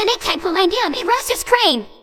Connect type will land down in Ross's crane.